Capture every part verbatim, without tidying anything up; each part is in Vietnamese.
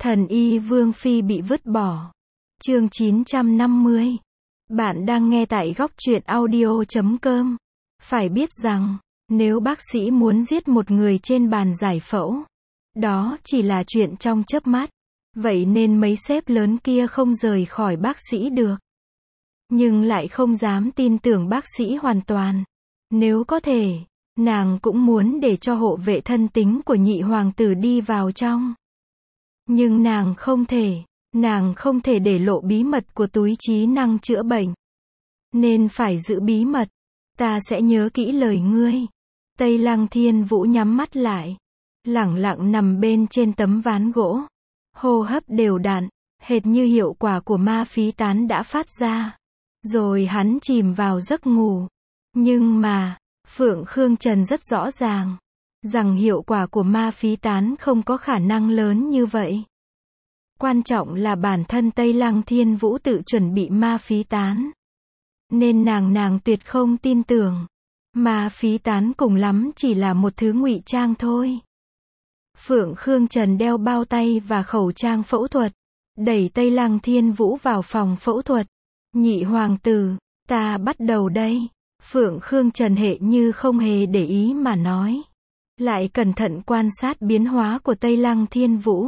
Thần y Vương Phi bị vứt bỏ. Chương chín trăm năm mươi. Bạn đang nghe tại góc truyện audio chấm com. Phải biết rằng, nếu bác sĩ muốn giết một người trên bàn giải phẫu, đó chỉ là chuyện trong chớp mắt. Vậy nên mấy sếp lớn kia không rời khỏi bác sĩ được. Nhưng lại không dám tin tưởng bác sĩ hoàn toàn. Nếu có thể, nàng cũng muốn để cho hộ vệ thân tín của nhị hoàng tử đi vào trong. Nhưng nàng không thể, nàng không thể để lộ bí mật của túi trí năng chữa bệnh. Nên phải giữ bí mật. Ta sẽ nhớ kỹ lời ngươi. Tây Lăng Thiên Vũ nhắm mắt lại, lẳng lặng nằm bên trên tấm ván gỗ. Hô hấp đều đặn, hệt như hiệu quả của ma phí tán đã phát ra. Rồi hắn chìm vào giấc ngủ. Nhưng mà, Phượng Khương Trần rất rõ ràng rằng hiệu quả của ma phí tán không có khả năng lớn như vậy. Quan trọng là bản thân Tây Lăng Thiên Vũ tự chuẩn bị ma phí tán. Nên nàng nàng tuyệt không tin tưởng. Ma phí tán cùng lắm chỉ là một thứ ngụy trang thôi. Phượng Khương Trần đeo bao tay và khẩu trang phẫu thuật, đẩy Tây Lăng Thiên Vũ vào phòng phẫu thuật. Nhị hoàng tử, ta bắt đầu đây. Phượng Khương Trần hệ như không hề để ý mà nói. Lại cẩn thận quan sát biến hóa của Tây Lăng Thiên Vũ.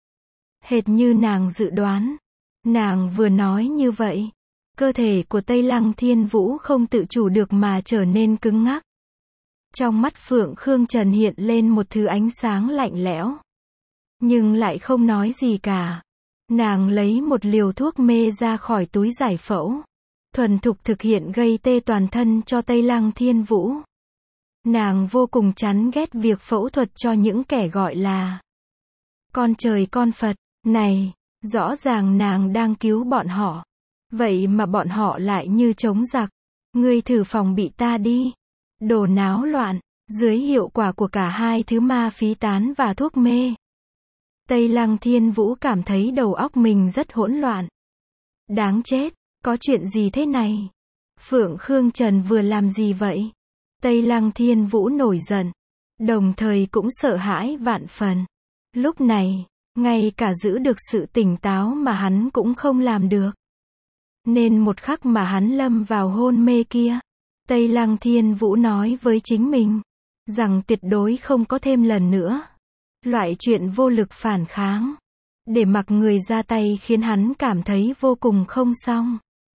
Hệt như nàng dự đoán. Nàng vừa nói như vậy, cơ thể của Tây Lăng Thiên Vũ không tự chủ được mà trở nên cứng ngắc. Trong mắt Phượng Khương Trần hiện lên một thứ ánh sáng lạnh lẽo. Nhưng lại không nói gì cả. Nàng lấy một liều thuốc mê ra khỏi túi giải phẫu. Thuần thục thực hiện gây tê toàn thân cho Tây Lăng Thiên Vũ. Nàng vô cùng chán ghét việc phẫu thuật cho những kẻ gọi là con trời con Phật. Này, rõ ràng nàng đang cứu bọn họ. Vậy mà bọn họ lại như trống giặc. Ngươi thử phòng bị ta đi. Đồ náo loạn. Dưới hiệu quả của cả hai thứ ma phí tán và thuốc mê, Tây Lăng Thiên Vũ cảm thấy đầu óc mình rất hỗn loạn. Đáng chết, có chuyện gì thế này? Phượng Khương Trần vừa làm gì vậy? Tây Lăng Thiên Vũ nổi giận, đồng thời cũng sợ hãi vạn phần. Lúc này, ngay cả giữ được sự tỉnh táo mà hắn cũng không làm được. Nên một khắc mà hắn lâm vào hôn mê kia, Tây Lăng Thiên Vũ nói với chính mình rằng tuyệt đối không có thêm lần nữa. Loại chuyện vô lực phản kháng, để mặc người ra tay khiến hắn cảm thấy vô cùng không xong.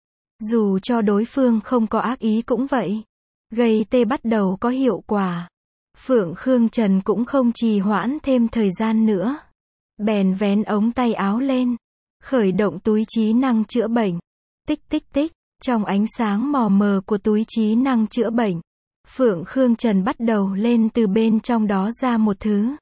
Dù cho đối phương không có ác ý cũng vậy. Gây tê bắt đầu có hiệu quả. Phượng Khương Trần cũng không trì hoãn thêm thời gian nữa. Bèn vén ống tay áo lên, khởi động túi trí năng chữa bệnh. Tích tích tích, trong ánh sáng mờ mờ của túi trí năng chữa bệnh, Phượng Khương Trần bắt đầu lên từ bên trong đó ra một thứ.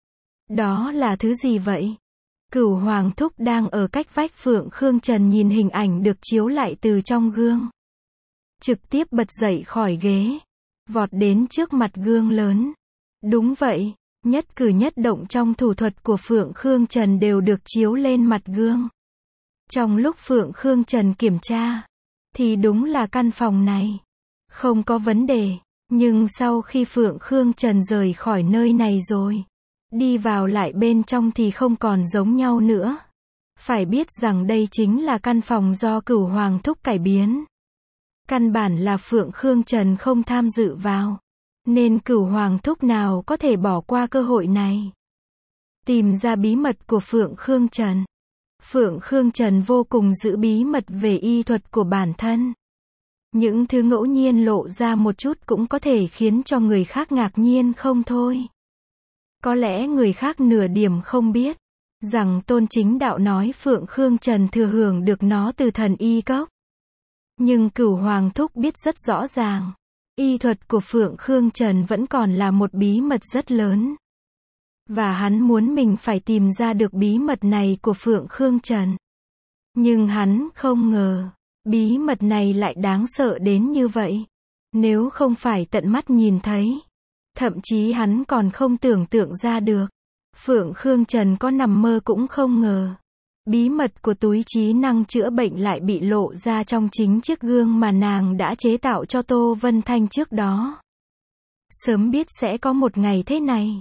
Đó là thứ gì vậy? Cửu Hoàng Thúc đang ở cách vách Phượng Khương Trần nhìn hình ảnh được chiếu lại từ trong gương. Trực tiếp bật dậy khỏi ghế, vọt đến trước mặt gương lớn. Đúng vậy, nhất cử nhất động trong thủ thuật của Phượng Khương Trần đều được chiếu lên mặt gương. Trong lúc Phượng Khương Trần kiểm tra, thì đúng là căn phòng này không có vấn đề. Nhưng sau khi Phượng Khương Trần rời khỏi nơi này rồi, đi vào lại bên trong thì không còn giống nhau nữa. Phải biết rằng đây chính là căn phòng do Cửu Hoàng Thúc cải biến. Căn bản là Phượng Khương Trần không tham dự vào. Nên Cửu Hoàng Thúc nào có thể bỏ qua cơ hội này. Tìm ra bí mật của Phượng Khương Trần. Phượng Khương Trần vô cùng giữ bí mật về y thuật của bản thân. Những thứ ngẫu nhiên lộ ra một chút cũng có thể khiến cho người khác ngạc nhiên không thôi. Có lẽ người khác nửa điểm không biết rằng Tôn Chính Đạo nói Phượng Khương Trần thừa hưởng được nó từ thần y cốc. Nhưng Cửu Hoàng Thúc biết rất rõ ràng, y thuật của Phượng Khương Trần vẫn còn là một bí mật rất lớn. Và hắn muốn mình phải tìm ra được bí mật này của Phượng Khương Trần. Nhưng hắn không ngờ, bí mật này lại đáng sợ đến như vậy. Nếu không phải tận mắt nhìn thấy, thậm chí hắn còn không tưởng tượng ra được. Phượng Khương Trần có nằm mơ cũng không ngờ. Bí mật của túi trí năng chữa bệnh lại bị lộ ra trong chính chiếc gương mà nàng đã chế tạo cho Tô Vân Thanh trước đó. Sớm biết sẽ có một ngày thế này,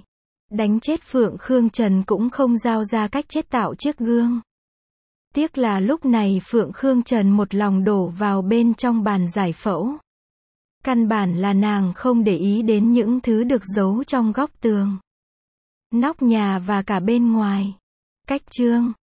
Đánh chết Phượng Khương Trần cũng không giao ra cách chế tạo chiếc gương. Tiếc là lúc này Phượng Khương Trần một lòng đổ vào bên trong bàn giải phẫu. Căn bản là nàng không để ý đến những thứ được giấu trong góc tường, nóc nhà và cả bên ngoài. Cách chương